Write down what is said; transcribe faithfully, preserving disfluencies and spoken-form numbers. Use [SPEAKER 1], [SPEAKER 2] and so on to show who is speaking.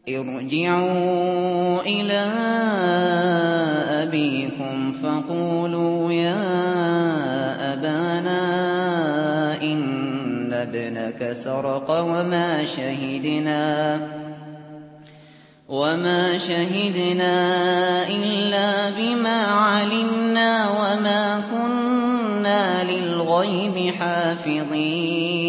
[SPEAKER 1] ارْجِعُوا إِلَىٰ أَبِيكُمْ فَقُولُوا يَا أَبَانَا إِنَّ ابْنَكَ سَرَقَ وَمَا شَهِدْنَا وَمَا شَهِدْنَا إِلَّا بِمَا عَلِمْنَا وَمَا كُنَّا لِلْغَيْبِ حَافِظِينَ